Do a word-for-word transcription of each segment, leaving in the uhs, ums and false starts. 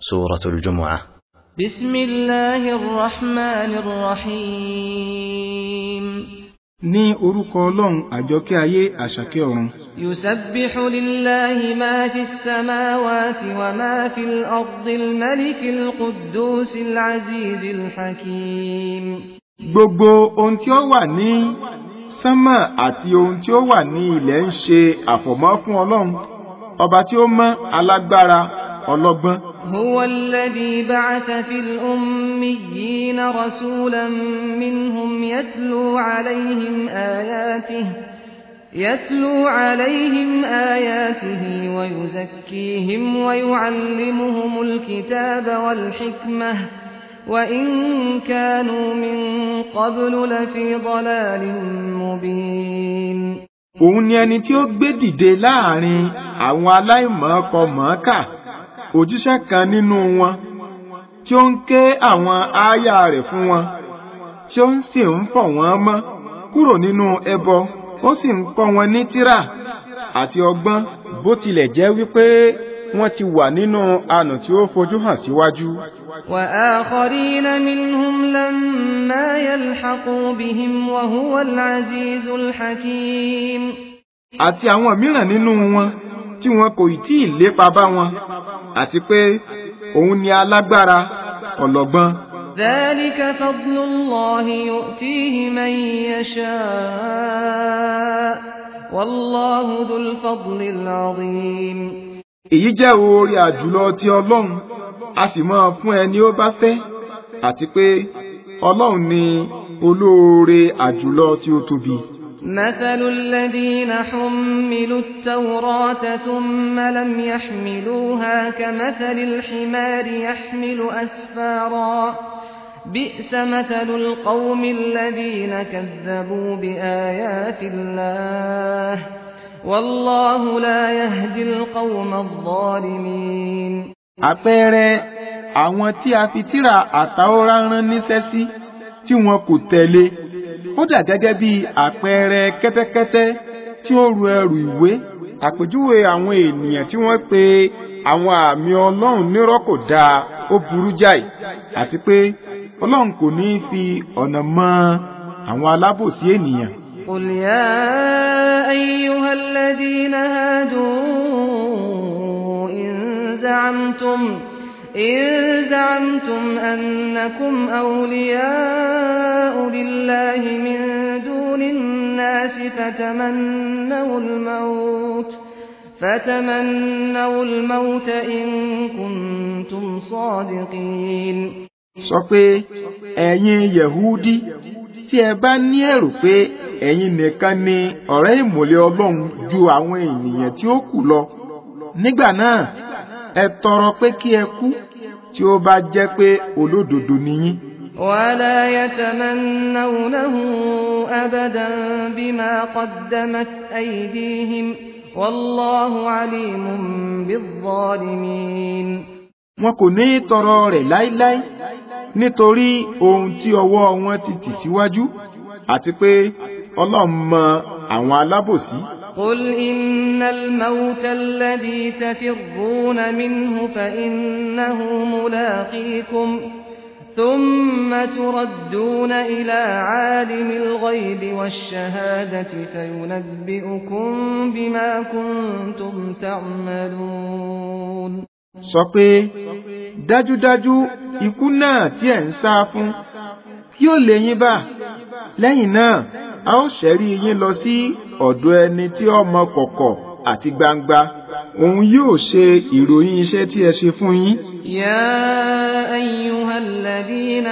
سورة الجمعة. بسم الله الرحمن الرحيم. ní orúkọ Ọlọ́run àjọkẹ́ ayé àṣàkẹ́ ọ̀run. يسبح لله ما في السماوات وما في الأرض الملك القدوس العزيز الحكيم. gbogbo ohun tí ó wà ní sánmà àti ohun tí ó wà ní ilẹ̀ ń ṣe àfọ̀mọ́ fún Ọlọ́run, ọba tí ó mọ́, alágbára, ọlọ́gbọ́n. هو الذي بعث في الأميين رسولا منهم يتلو عليهم آياته يتلو عليهم آياته ويزكيهم ويعلمهم الكتاب والحكمة وإن كانوا من قبل لفي ضلال مبين. òun ni ẹni tí ó gbé dìde láàrin àwọn aláìmọ̀ọ́kọ-mọ̀ọ́kà òjíṣẹ́ kan nínú wọn tí ó ń ké àwọn ááyà rẹ̀ fún wọn, tí ó sì ń fọ̀ wọ́n mọ́ kúrò nínú ẹbọ, ó sì ń kọ́ wọn ní tírà àti ọgbọ́n, bó tilẹ̀ jẹ́ wípé wọ́n ti wà nínú ànù tí ó fojú hàn síwájú. وآخرين منهم لما يلحقوا بهم وهو العزيز الحكيم. àti àwọn mìíràn nínú wọn tí wọn kò tí ì lépa bá wọn, àti pé òun ni alágbára, ọlọ́gbọ́n. ذلك فضل الله يؤتيه من يشاء والله ذو الفضل العظيم. èyí jẹ́ oore àjùlọ ti Ọlọ́run, a sì máa fún ẹni ó bá fẹ́, àti pé Ọlọ́run ni olóore àjùlọ tí ó tóbi. مثل الذين حملوا التوراة ثم لم يحملوها كمثل الحمار يحمل أسفارا بئس مثل القوم الذين كذبوا بآيات الله والله لا يهدي القوم الظالمين. àpẹẹrẹ àwọn tí a fi tírà àtàórà rán níṣẹ́ sí tí wọn kò tẹ̀lé, ó dà gẹ́gẹ́ bí àpẹẹrẹ kẹ́tẹ́kẹ́tẹ́ tí ó ru ẹrù ìwé. àpèjúwe àwọn ènìyàn tí wọ́n pe àwọn àmì Ọlọ́run nírọ́ kò dáa, ó burú jáì, àti pé Ọlọ́run kò ní fi ọ̀nà mọ àwọn alábòsí ènìyàn. قل يا أيها الذين هادوا إن زعمتم إن زعمتم أنكم أولياء لله من دون الناس فتمنوا الموت فتمنوا الموت إن كنتم صادقين. sọ pé ẹ̀yin Yẹhudi, tí ẹ bá ní èrò pé ẹ̀yin nìkan ni ọ̀rẹ́ ìmọ́lẹ̀ Ọlọ́run ju àwọn ènìyàn tí ó kù lọ, nígbà náà ẹ tọrọ pé kí ẹ kú tí ó bá jẹ́ pé olódodo ni yín. ولا يتمنونه أبدا بما قدمت أيديهم والله عليم بالظالمين. wọn kò ní tọrọ rẹ̀ láíláí nítorí ohun tí ọwọ́ wọn ti tì síwájú, àti pé Ọlọ́run mọ àwọn alábòsí. قل إن الموت الذي تفرون منه فإنه ملاقيكم ثم تردون إلى عالم الغيب والشهادة فينبئكم بما كنتم تعملون. sọ pé dájúdájú ikú náà tí ẹ̀ ń sá fún yóò lé yín bá, lẹ́yìn náà a ó ṣẹ́rí yín lọ sí ọ̀dọ̀ ẹni tí ó mọ kọ̀kọ̀ àti gbangba, òun yóò ṣe ìròyìn iṣẹ́ tí ẹ ṣe fún yín. يا أيها الذين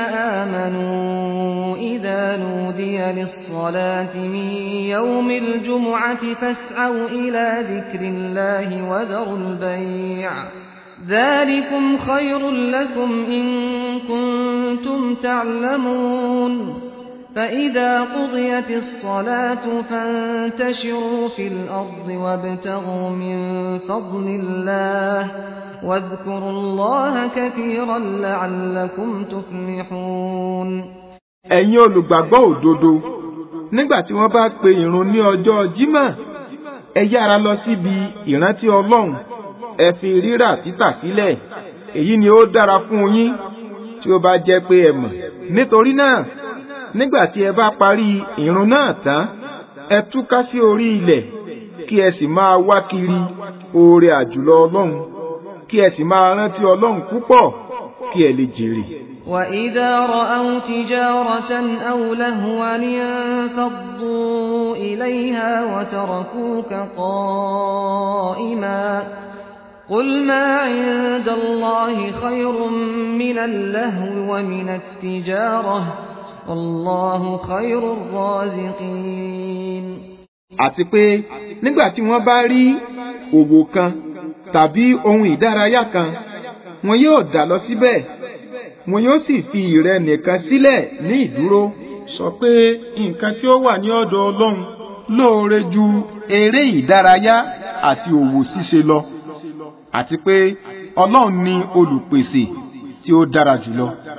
آمنوا إذا نودي للصلاة من يوم الجمعة فاسعوا إلى ذكر الله وذروا البيع ذلكم خير لكم إن كنتم تعلمون. فإذا قضيت الصلاة فانتشروا في الأرض وابتغوا من فضل الله واذكروا الله كثيرا لعلكم تفلحون. ẹ̀yin olùgbàgbọ́ òdodo, nígbà tí wọ́n bá pe ìrun ní ọjọ́ Jímọ̀, ẹ yára lọ síbi ìrántí Ọlọ́run, ẹ fi rírà títà sílẹ̀, èyí ni ó dára fún yín tí ó bá jẹ́ pé ẹ mọ̀. Nítorí náà nígbà tí ẹ bá parí ìrun náà tán, ẹ túká sí orí ilẹ̀ kí ẹ sì máa wá kiri oore àjùlọ Ọlọ́run, kí ẹ sì máa rántí Ọlọ́run púpọ̀ kí ẹ lè jèrè. وَإِذَا رَأَوْا تِجَارَةً أَوْ لَهْوًا انفَضُّوا إِلَيْهَا وَتَرَكُوكَ قَائِمًا قُلْ مَا عِندَ اللَّهِ خَيْرٌ مِّنَ اللَّهْوِ وَمِنَ التِّجَارَةِ وَاللَّهُ خَيْرُ الرَّازِقِينَ. Àti pé nígbà tí wọ́n bá rí òwò kan tàbí ohun ìdárayá kan, wọn yóò dà lọ síbẹ̀, wọn yóò sì fi ìrẹ nìkan sílẹ̀ ní ìdúró. Sọ pé nǹkan tí ó wà ní ọ̀dọ̀ Ọlọ́run lóore ju eré ìdárayá àti òwò ṣíṣe lọ, àti pé Ọlọ́run ni olùpèsè tí ó dára jùlọ.